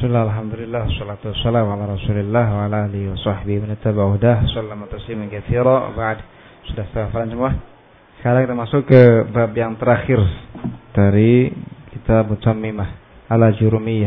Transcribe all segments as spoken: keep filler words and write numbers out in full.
Bismillah, alhamdulillah, wassalatu wassalamu ala rasulillah wa ala alihi wa sahbihi wa tabi'udah sallama tasliman katsira. Ba'd. Sudah hafal semua? Sekarang kita masuk ke bab yang terakhir dari kitab Mutammimah ala Jurumiyah,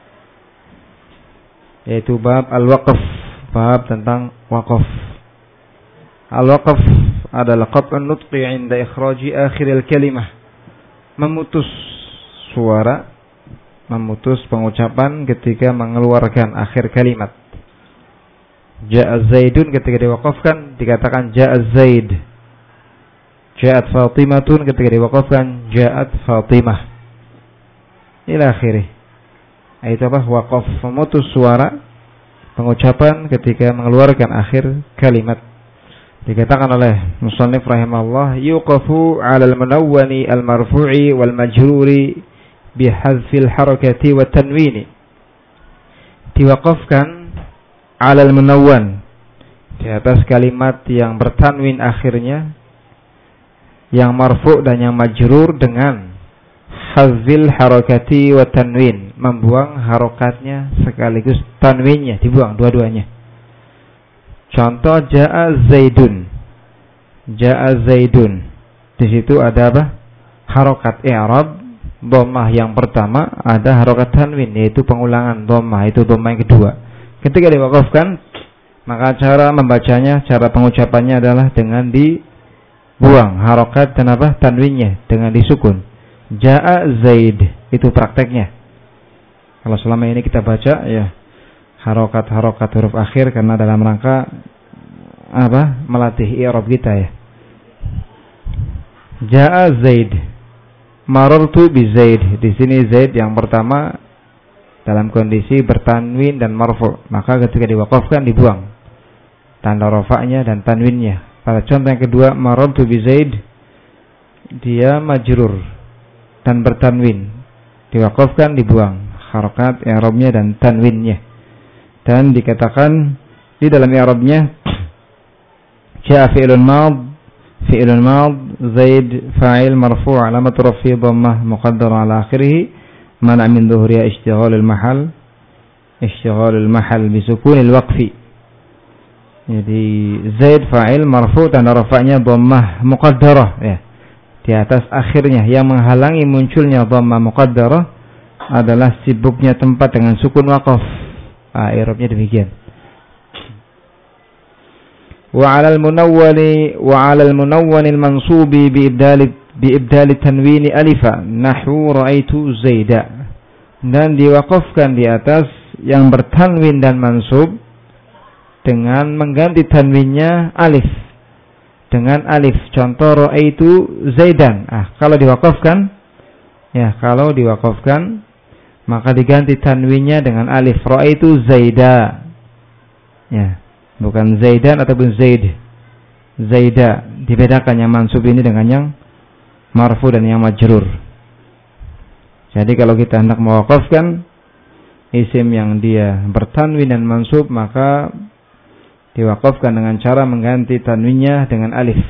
yaitu bab al-waqf, bab tentang waqaf. Al-waqf adalah qat'un nutqi 'inda ikhraji akhiril kalimah, memutus suara, memutus pengucapan ketika mengeluarkan akhir kalimat. Ja'a Zaidun ketika diwaqafkan dikatakan Ja'a Zaid. Ja'at Fatimatun ketika diwaqafkan Ja'at Fatimah. Ila akhirih. Itu apa? Waqaf, memutus suara pengucapan ketika mengeluarkan akhir kalimat. Dikatakan oleh musannif rahimahullah, yuqafu 'alal munawwani al-marfu'i wal majruri bihadzfil harakati wa tanwini. Diwaqafkan 'alal munawwan, di atas kalimat yang bertanwin akhirnya, yang marfu' dan yang majrur dengan hadzfil harakati wa tanwin, membuang harokatnya sekaligus tanwinnya, dibuang dua-duanya. Contoh Ja'a Zaidun. Ja'a Zaidun. Di situ ada apa? Harokat i'rab dhammah yang pertama, ada harokat tanwin yaitu pengulangan dhammah, itu dhammah yang kedua. Ketika diwaqafkan, maka cara membacanya, cara pengucapannya adalah dengan dibuang harokat dan apa? Tanwinnya, dengan disukun. Ja'a Zaid, itu prakteknya. Kalau selama ini kita baca ya harokat-harokat huruf akhir karena dalam rangka apa? Melatih i'rab kita ya. Ja'a Zaid, marartu bi Zaid. Di sini Zaid yang pertama dalam kondisi bertanwin dan marfu', maka ketika diwaqafkan dibuang tanda rafa'nya dan tanwinnya. Pada contoh yang kedua, marartu bi Zaid, dia majrur dan bertanwin, diwaqafkan dibuang harokat i'rabnya dan tanwinnya. Dan dikatakan di dalam i'rabnya ja'a fi'lun mad, fi'lun mad, Zaid fa'il marfu' alamat rafi' dhammah muqaddara ala akhirih, mana min dhuhriya ishtighalul mahal, ishtighalul mahal bi sukunil waqfi. Jadi Zaid fa'il marfu' tanda rafa'nya dhammah muqaddarah ya, di atas akhirnya. Yang menghalangi munculnya dhammah muqaddarah adalah sibuknya tempat dengan sukun waqaf. Ah, i'rabnya demikian. Wa 'alal munawwani wa 'alal munawwanil mansubi bi ibdal bi ibdal tanwini alifa nahwu ra'aitu Zaida. Dan diwaqafkan di atas yang bertanwin dan mansub dengan mengganti tanwinnya alif dengan alif. Contoh ra'aitu Zaidan. Ah, kalau diwaqafkan ya, kalau diwaqafkan maka diganti tanwinnya dengan alif, ra'aitu Zaida. Ya, bukan Zaidan ataupun Zaid. Zaida, dibedakan yang mansub ini dengan yang marfu dan yang majrur. Jadi kalau kita hendak mewaqafkan isim yang dia bertanwin dan mansub, maka diwaqafkan dengan cara mengganti tanwinnya dengan alif.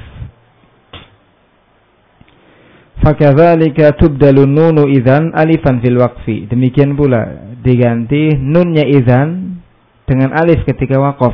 Fakadzalika tubdalu nunu idzan alifan fil waqfi. Demikian pula diganti nunnya idzan dengan alif ketika waqaf.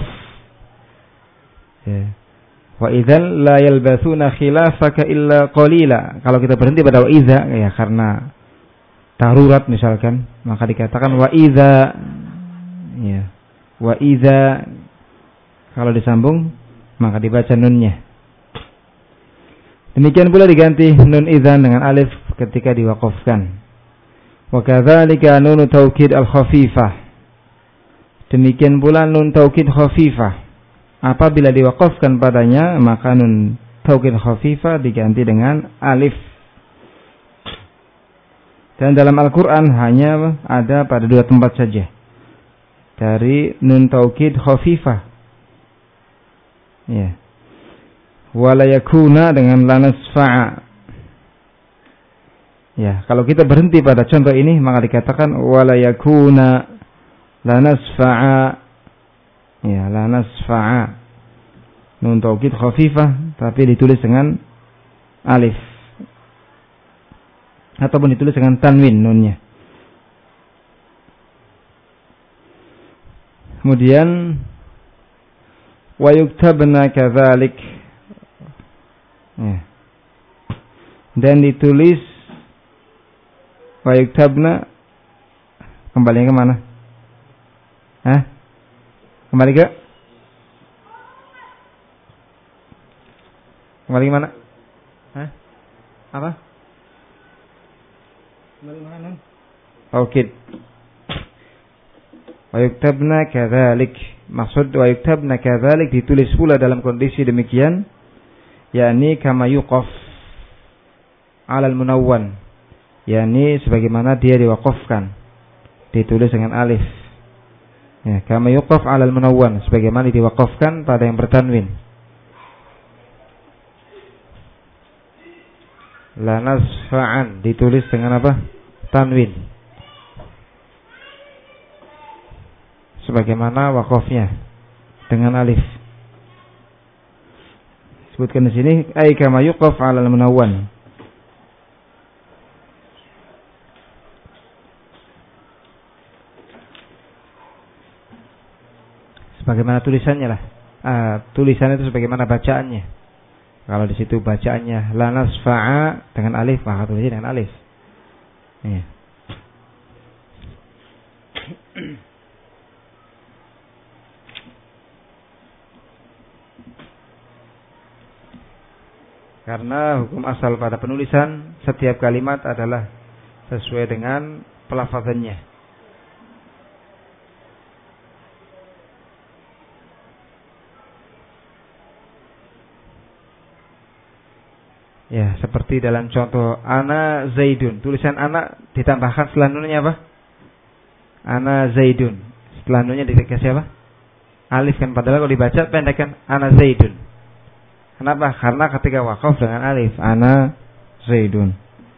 Ya. Wa idzan la yalbathuna khilafaka illa qalila. Kalau kita berhenti pada wa idza ya karena darurat misalkan, maka dikatakan wa idza ya. Wa idza, kalau disambung maka dibaca nunnya. Demikian pula diganti nun idzan dengan alif ketika diwaqafkan. Wa kadzalika nun taukid al-khafifah. Demikian pula nun taukid khafifah. Apabila diwaqafkan padanya, maka nun taukid khafifah diganti dengan alif. Dan dalam Al-Qur'an hanya ada pada dua tempat saja dari nun taukid khafifah. Ya. Wala yakuna dengan lanas fa'a. Ya, kalau kita berhenti pada contoh ini maka dikatakan wala yakuna lanas fa'a. Ya, lanas fa'a. Nun taukid khafifah tapi ditulis dengan alif ataupun ditulis dengan tanwin nunnya. Kemudian wa yuktabna kadzalik. Ya. Dan ditulis wa yuktabna, kembali ke mana? Hah? Kembali ke Kembali ke mana? Hah? Apa? Kembali ke mana? Oke. Wa yuktabna kadzalik. Maksud wa yuktabna kadzalik ditulis pula dalam kondisi demikian, yakni kama yuqaf 'ala al-munawwan, yakni sebagaimana dia diwaqafkan, ditulis dengan alif. Ya, kama yuqaf 'ala al-munawwan, sebagaimana diwaqafkan pada yang bertanwin. La nasfa'an ditulis dengan apa? Tanwin. Sebagaimana waqafnya dengan alif. Sebutkan di sini ay kama yuqaf 'ala al-munawwan. Sebagaimana tulisannya lah. Uh, tulisan itu sebagaimana bacaannya. Kalau di situ bacaannya la nasfa'a dengan alif, maka tulisnya dengan alif. Ya. Karena hukum asal pada penulisan setiap kalimat adalah sesuai dengan pelafazannya. Ya, seperti dalam contoh ana zaidun, tulisan ana ditambahkan setelah nunnya apa? Ana zaidun. Setelah nunnya dikasih apa? Alif kan, padahal kalau dibaca pendek kan ana zaidun. Kenapa? Karena ketika waqaf dengan alif ana zaidun.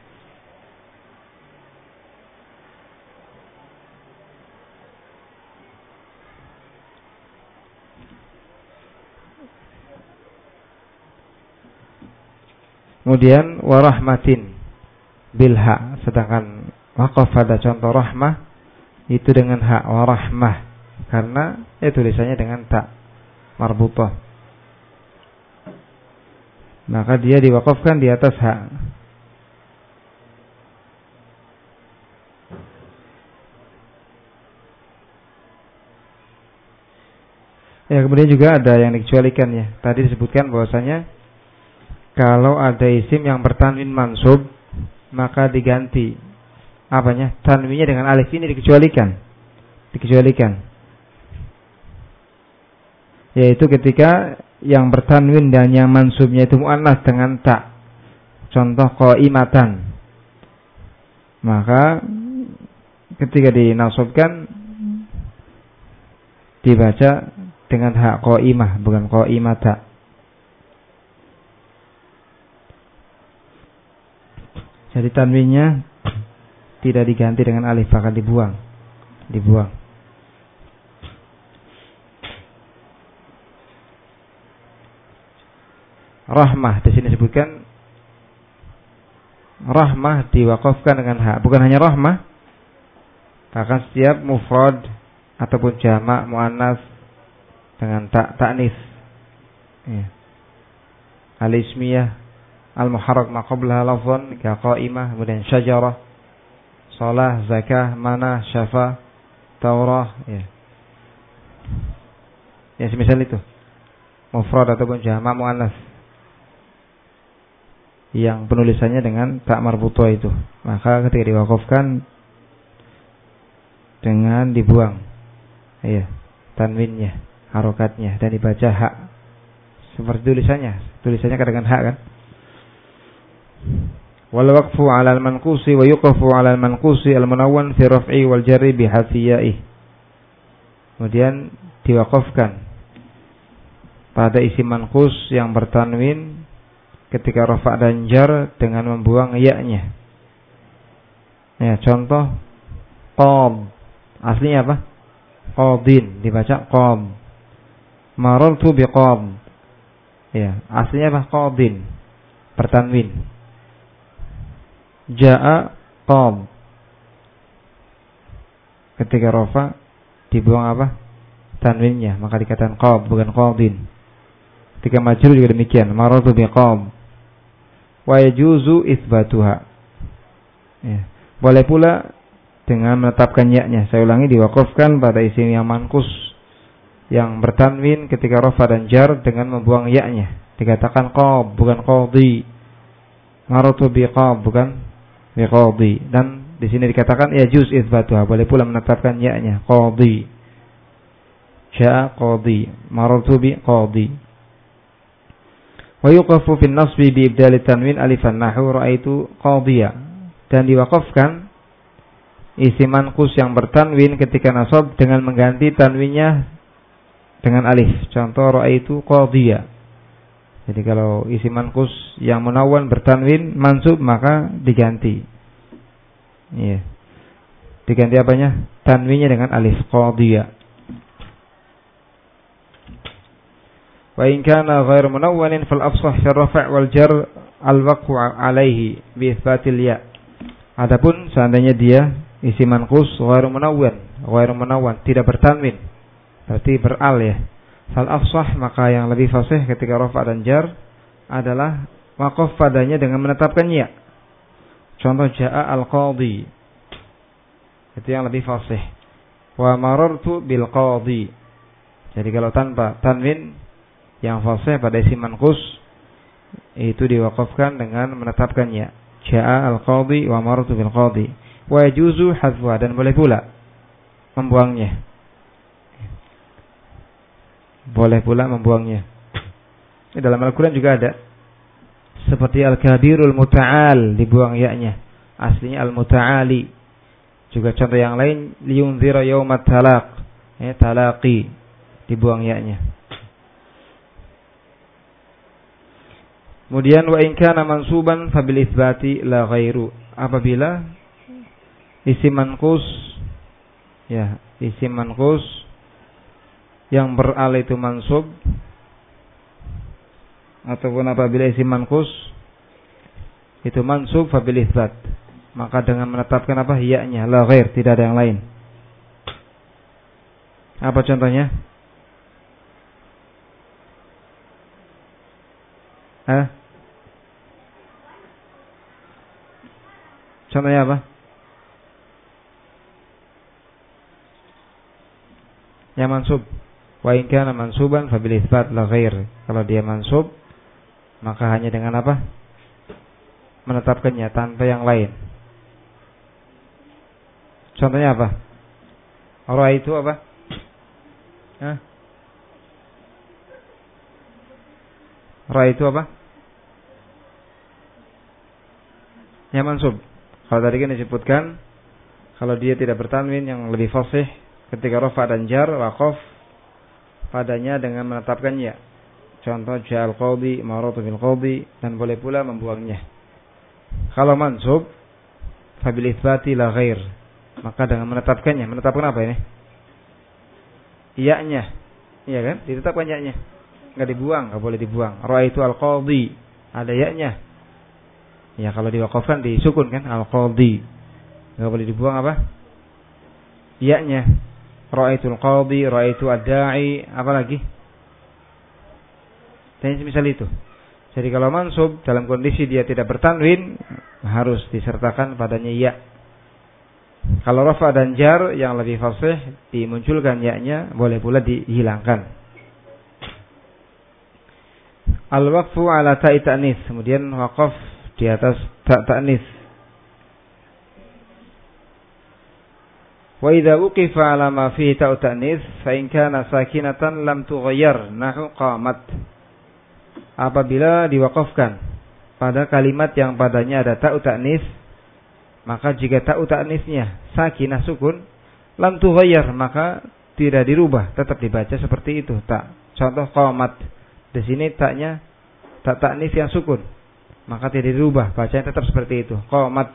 Kemudian warahmatin bilha, sedangkan waqaf pada contoh rahmah itu dengan ha, warahmah, karena ya tulisannya dengan ta marbutah, maka dia diwaqafkan di atas ha. Ya, kemudian juga ada yang dikecualikan ya. Tadi disebutkan bahwasanya kalau ada isim yang bertanwin mansub, maka diganti apanya? Tanwinnya dengan alif, ini dikecualikan. Dikecualikan. Yaitu ketika yang bertanwin dan yang mansubnya itu muannas dengan ta. Contoh qaimatan. Maka ketika dinasabkan dibaca dengan ha, qaimah, bukan qaimata. Jadi tanwinnya tidak diganti dengan alif, akan dibuang. Dibuang. Rahmah di sini disebutkan rahmah diwaqafkan dengan ha, bukan hanya rahmah, bahkan setiap mufrad ataupun jamak muannas dengan ta, ta'nis. Ya. Al-ismiyah al-muharrak ma qablaha lafzan ka qaimah, kemudian syajarah, shalah, zakah, manah, syafa, taurah, ya. Ya semisal itu. Mufrad ataupun jamak muannas yang penulisannya dengan ta marbutah itu, maka ketika diwaqafkan dengan dibuang, ya, tanwinnya, harokatnya, dan dibaca hak seperti tulisannya. Tulisannya dengan hak kan. Wal waqfu 'ala al-manqusi wa yuqafu 'ala al-manqusi al-munawwan fi raf'i wal jarri bi hafiyai. Kemudian diwaqafkan pada isim manqus yang bertanwin ketika rafa' dan jar dengan membuang ya-nya. Ya, contoh qam. Aslinya apa? Qadin, dibaca qam. Marartu biqam. Ya, aslinya apa? Qadin, bertanwin. Ja'a qam. Ketika rafa dibuang apa? tanwinnya, maka dikatakan qab bukan qadin. Ketika majrur juga demikian, marartu biqab. Wa yajuzu itsbatuha. Ya. Boleh pula dengan menetapkan ya-nya. Saya ulangi, diwaqafkan pada isim yang manqus yang bertanwin ketika rafa dan jar dengan membuang ya-nya. Dikatakan qab bukan qadhi. Marartu biqab bukan biqadhi. Dan di sini dikatakan yajuz itsbatuha. Boleh pula menetapkan ya-nya, qadhi. Ja'a qadhi, marartu biqadhi. Wa yuqafu fi an-nasbi bi ibdal tanwin alifan nahwu ra'aitu qadhiya. Dan diwaqafkan isim manqus yang bertanwin ketika nasab dengan mengganti tanwinnya dengan alif. Contoh ra'aitu qadhiya. Jadi kalau isim manqus yang munawwan bertanwin mansub maka diganti. Iya. Diganti apanya? Tanwinnya dengan alif, qadhiya. Wa in kana ghairu munawwanin fal afsah fi ar-raf' wal jar al-waqfu 'alaihi bi itsbatil ya. Adapun seandainya dia isim manqus ghairu munawwan, ghairu munawwan tidak bertanwin, berarti beral ya. Fal afsah maka yang lebih fasih ketika rafa' dan jar adalah waqaf padanya dengan menetapkan ya. Contoh jaa al-qadhi. Itu yang lebih fasih. Wa marartu bil qadhi. Jadi kalau tanpa tanwin yang fasih pada isim manqus itu diwaqafkan dengan menetapkan ya. Jaa al-qadhi wa marartu bil qadhi. Wa yajuzu hadfuha, dan boleh pula membuangnya. Boleh pula membuangnya. Di dalam Al-Quran juga ada. Seperti al-kabirul muta'al, dibuang ya-nya. Aslinya al-muta'ali. Juga contoh yang lain, liyunzira yawmat talaq, ya, talaqi, dibuang ya-nya. Kemudian wa in kana mansuban fabil itsbati la ghairu. Apabila isim manqus, ya, isim manqus yang beral itu mansub, ataupun apabila isim manqus itu mansub fabil itsbat, maka dengan menetapkan apa? Ya-nya, la ghair, tidak ada yang lain. Apa contohnya? Hah? Contohnya apa? Yang mansub. Wa in kana mansuban fa bil itsbat la ghair. Kalau dia mansub maka hanya dengan apa? Menetapkannya tanpa yang lain. Contohnya apa? Ra itu apa? Hah? Ra itu apa? Yang mansub. Kalau tadi kan disebutkan kalau dia tidak bertanwin yang lebih fasih ketika rafa dan jar waqaf padanya dengan menetapkannya. Contoh ja'al qadhi, marartu bil qadhi, dan boleh pula membuangnya. Kalau mansub fabil itsbati la ghair, maka dengan menetapkannya. Menetapkan apa ini? Ya-nya. Iya kan? Ditetapkan ya-nya. Enggak dibuang, enggak boleh dibuang. Ra'aitu al-qadhi, ada ya-nya. Ya kalau diwaqafkan disukun kan, al-qadhi. Enggak boleh dibuang apa? Ya-nya. Ra'aitul qadhi, ra'aitu ad-da'i, apa lagi? Dan semisal itu. Jadi kalau mansub dalam kondisi dia tidak bertanwin harus disertakan padanya ya. Kalau rafa dan jar yang lebih fasih dimunculkan ya-nya, boleh pula dihilangkan. Al-waqfu ala ta'i ta'nis, kemudian waqaf di atas ta' ta'nis. Wa idza uqifa ala ma fihi ta'u ta'nis fa in kana sakinatan lam tughayyar nahu qamat. Apabila diwaqafkan pada kalimat yang padanya ada ta'u ta'nis, maka jika ta'u ta'nisnya sakinah sukun, lam tughayyar, maka tidak dirubah, tetap dibaca seperti itu ta'. Contoh qamat. Di sini ta'nya ta' ta'nis yang sukun, maka tidak dirubah, bacanya tetap seperti itu, qamat.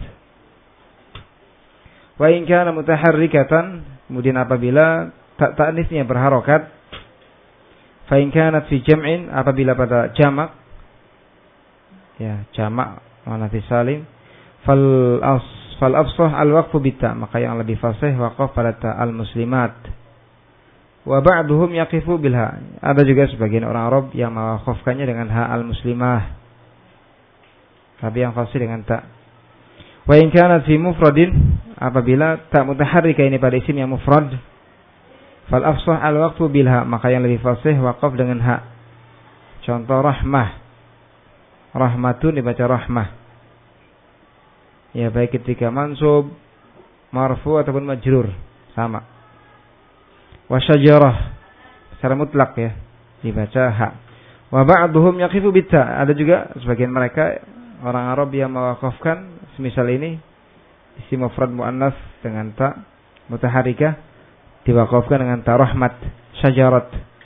Wa in kana mutaharrikatan, kemudian apabila ta' ta'nisnya berharokat, fa in kanat fi jam'in, apabila pada jamak, ya jamak muannats salim, fal as fal afsah al waqfu bita, maka yang lebih fasih waqaf pada ta al muslimat. Wa ba'duhum yaqifu bilha. Ada juga sebagian orang Arab yang mewakafkannya dengan ha al-muslimah, tapi yang fasih dengan ta. Wa in kanat fi mufradin, apabila ta mutaharrika ini pada isim yang mufrad, fal afsah al-waqfu bilha, maka yang lebih fasih waqaf dengan ha. Contoh rahmah. Rahmatun dibaca rahmah. Ya, baik ketika mansub, marfu ataupun majrur, sama. Wa syajarah secara mutlak ya, dibaca ha. Wa ba'duhum yaqifu bitta. Ada juga sebagian mereka orang Arab yang mewakafkan semisal ini isim mufrad muannas dengan ta mutaharrikah diwakafkan dengan ta rahmat, syajarat.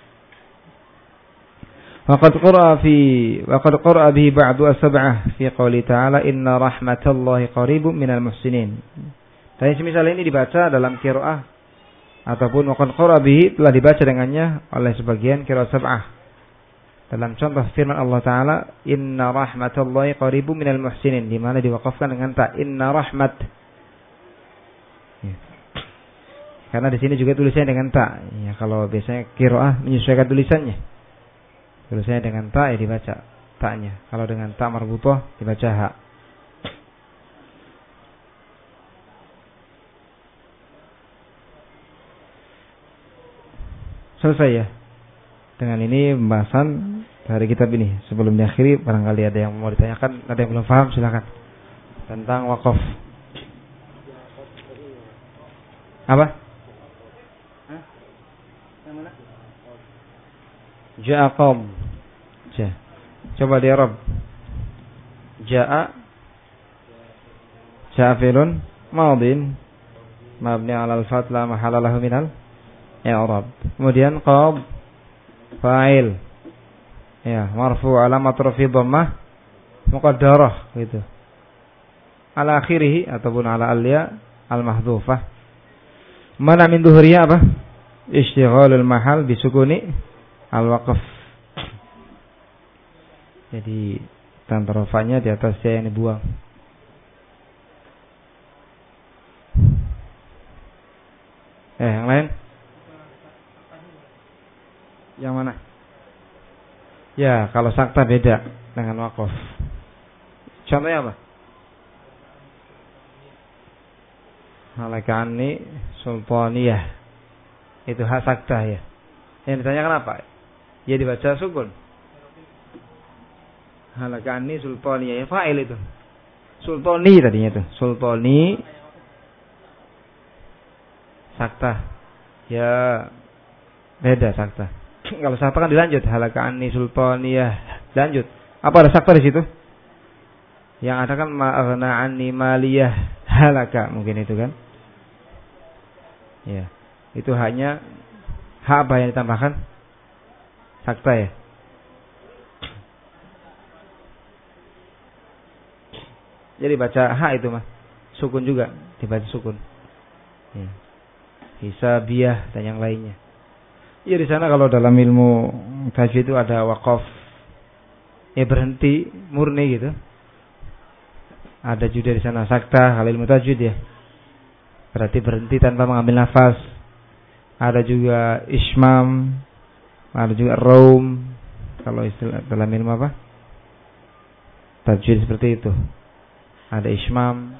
Waqad qara'a fi waqad qara'a bihi ba'du as-sab'ah fi qouli ta'ala inna rahmatallahi qaribun minal muhsinin. Dan semisal ini dibaca dalam qiraah ataupun waqad qara'a bihi telah dibaca dengannya oleh sebagian qiraat sab'ah. Dalam contoh firman Allah Ta'ala inna rahmatallahi qaribun minal muhsinin, di mana diwakafkan dengan ta inna rahmat. Ya. Karena di sini juga tulisannya dengan ta. Ya, kalau biasanya qiraah menyesuaikan tulisannya. Tulisannya dengan ta ya dibaca ta-nya. Kalau dengan ta marbutah dibaca ha. Selesai ya. Dengan ini pembahasan dari kitab ini. Sebelum diakhiri, barangkali ada yang mau ditanyakan, ada yang belum paham, silakan. Tentang wakaf. Apa? Hah? Yang mana? Ja'a qaum. Ja. Coba di Arab. Ja'a Ja'a fi'lun madin mabni 'ala al-fath la mahalla lahu minal i'rab. Kemudian qaum fa'il. Ya, marfu' alamat rafi dhammah muqaddarah gitu. Ala akhirih ataupun ala al-ya al-mahdhufah. Mana min dhuhriya apa? Istighalul mahal bisukuni al-waqf. Jadi tanda rafanya di atas ya yang dibuang. Eh, yang lain? Yang mana? Ya, kalau sakta beda dengan waqf. Contohnya apa? Halakani sultaniyah. Itu hak sakta ya. Yang ditanyakan apa? Ya dibaca sukun. Halakani sultaniyah, ya fa'il itu. Sultani tadinya itu. Sultani sakta. Ya beda sakta. Kalau sakta kan dilanjut. Halakani sultaniyah. Lanjut. Apa ada sakta di situ? Yang ada kan ma'aghna anni maliyah halaka, mungkin itu kan. Ya. Itu hanya hak apa yang ditambahkan? Sakta ya. Jadi baca hak itu mah. Sukun juga, dibaca sukun. Ya. Hisabiyah dan yang lainnya. Ya di sana kalau dalam ilmu tajwid itu ada waqaf. Ya berhenti murni gitu. Ada juga di sana sakta kalau ilmu tajwid ya. Berarti berhenti tanpa mengambil nafas. Ada juga ismam, ada juga raum. Kalau istilah dalam ilmu apa? Tajwid seperti itu. Ada ismam,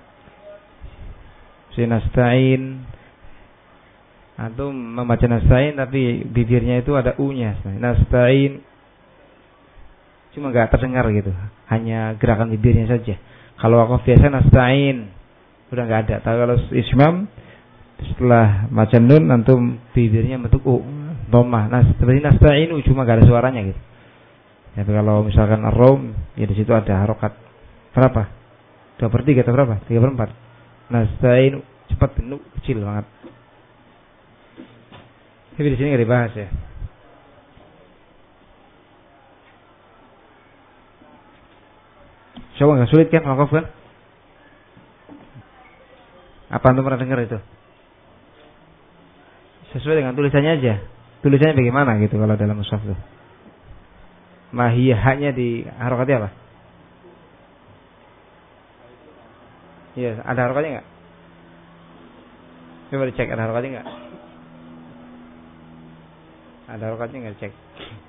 sinastain. Atau membaca nasta'in tapi bibirnya itu ada u-nya. Nasta'in cuma enggak terdengar gitu. Hanya gerakan bibirnya saja. Kalau waqaf biasa nasta'in udah enggak ada. Tapi kalau ismam setelah baca nun antum bibirnya bentuk u, dhammah. Nah, seperti nasta'in cuma enggak ada suaranya gitu. Tapi kalau misalkan ar-rum ya di situ ada harokat. Berapa? dua per tiga atau berapa? tiga per empat. Nasta'in cepat nu kecil banget. Tapi di sini nggak dibahas ya. Coba nggak sulit kan wakaf kan? Apa antum pernah dengar itu? Sesuai dengan tulisannya aja. Tulisannya bagaimana gitu kalau dalam mushaf itu? Mahiyahnya di harokatnya apa? Iya, ada harokatnya nggak? Coba dicek ada harokatnya nggak? Ada rokatnya nggak cek?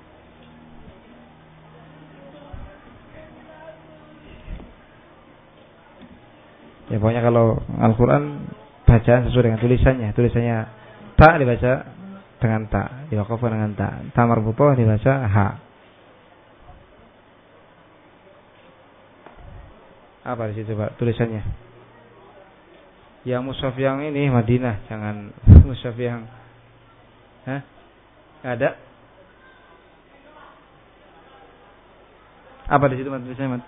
Ya pokoknya kalau Al-Quran bacaan sesuai dengan tulisannya. Tulisannya ta dibaca dengan ta, diwakafkan dengan ta. Ta marbutoh dibaca ha. Apa di situ Pak tulisannya? Yang mushaf yang ini Madinah, jangan mushaf yang hah? Ada? Apa di situ Mas tulisannya, Mas?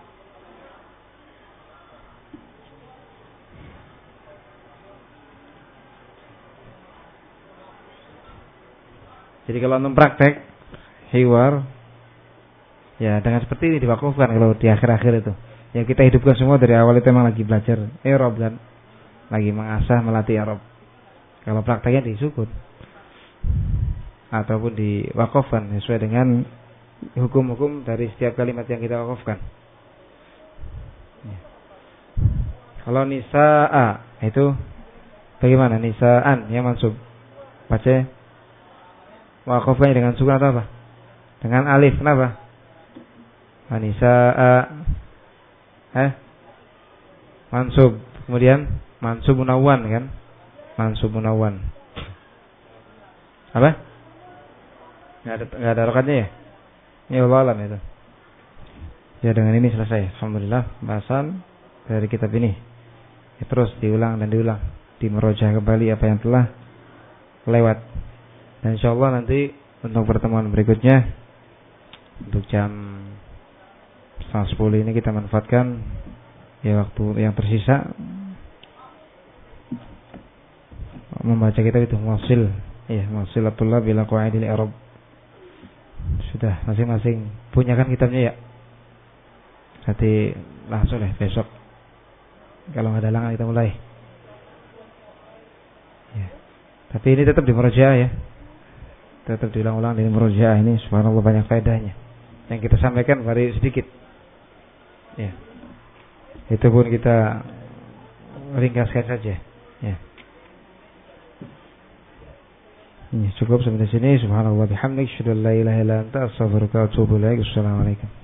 Jadi kalau untuk praktek hiwar ya dengan seperti ini diwakafkan kalau di akhir-akhir itu. Ya kita hidupkan semua dari awal itu memang lagi belajar i'rab kan. Lagi mengasah melatih i'rab. Kalau prakteknya disukun ataupun diwakafkan sesuai dengan hukum-hukum dari setiap kalimat yang kita wakafkan. Ya. Kalau nisa'a itu bagaimana? Nisa'an yang mansub. Baca wakafnya dengan sukun atau apa? Dengan alif. Kenapa? Nisa'a eh mansub. Kemudian mansub munawwan kan? Mansub munawwan. Apa? Enggak ada enggak ada rokatnya ya? Ya Allah alam itu. Ya dengan ini selesai. Alhamdulillah bahasan dari kitab ini. Ya, terus diulang dan diulang, dimerojah kembali apa yang telah lewat. Dan insyaallah nanti untuk pertemuan berikutnya untuk jam setengah sepuluh ini kita manfaatkan ya waktu yang tersisa membaca kitab itu Muwasil. Ya, Muwasilatullah bila qawaidil i'rab. Sudah masing-masing punya kan kitabnya ya. Nanti langsung deh besok. Kalau nggak ada halangan kita mulai. Ya. Tapi ini tetap di murojaah ya. Tetap diulang-ulang di murojaah ini, subhanallah banyak faedahnya. Yang kita sampaikan baru sedikit. Ya. Itu pun kita ringkaskan saja. Ya. Ya, cukup sampai di sini. Subhanallah bihamdik, asyhadu an la ilaha illa anta, astaghfiruka wa atubu ilaik. Assalamualaikum.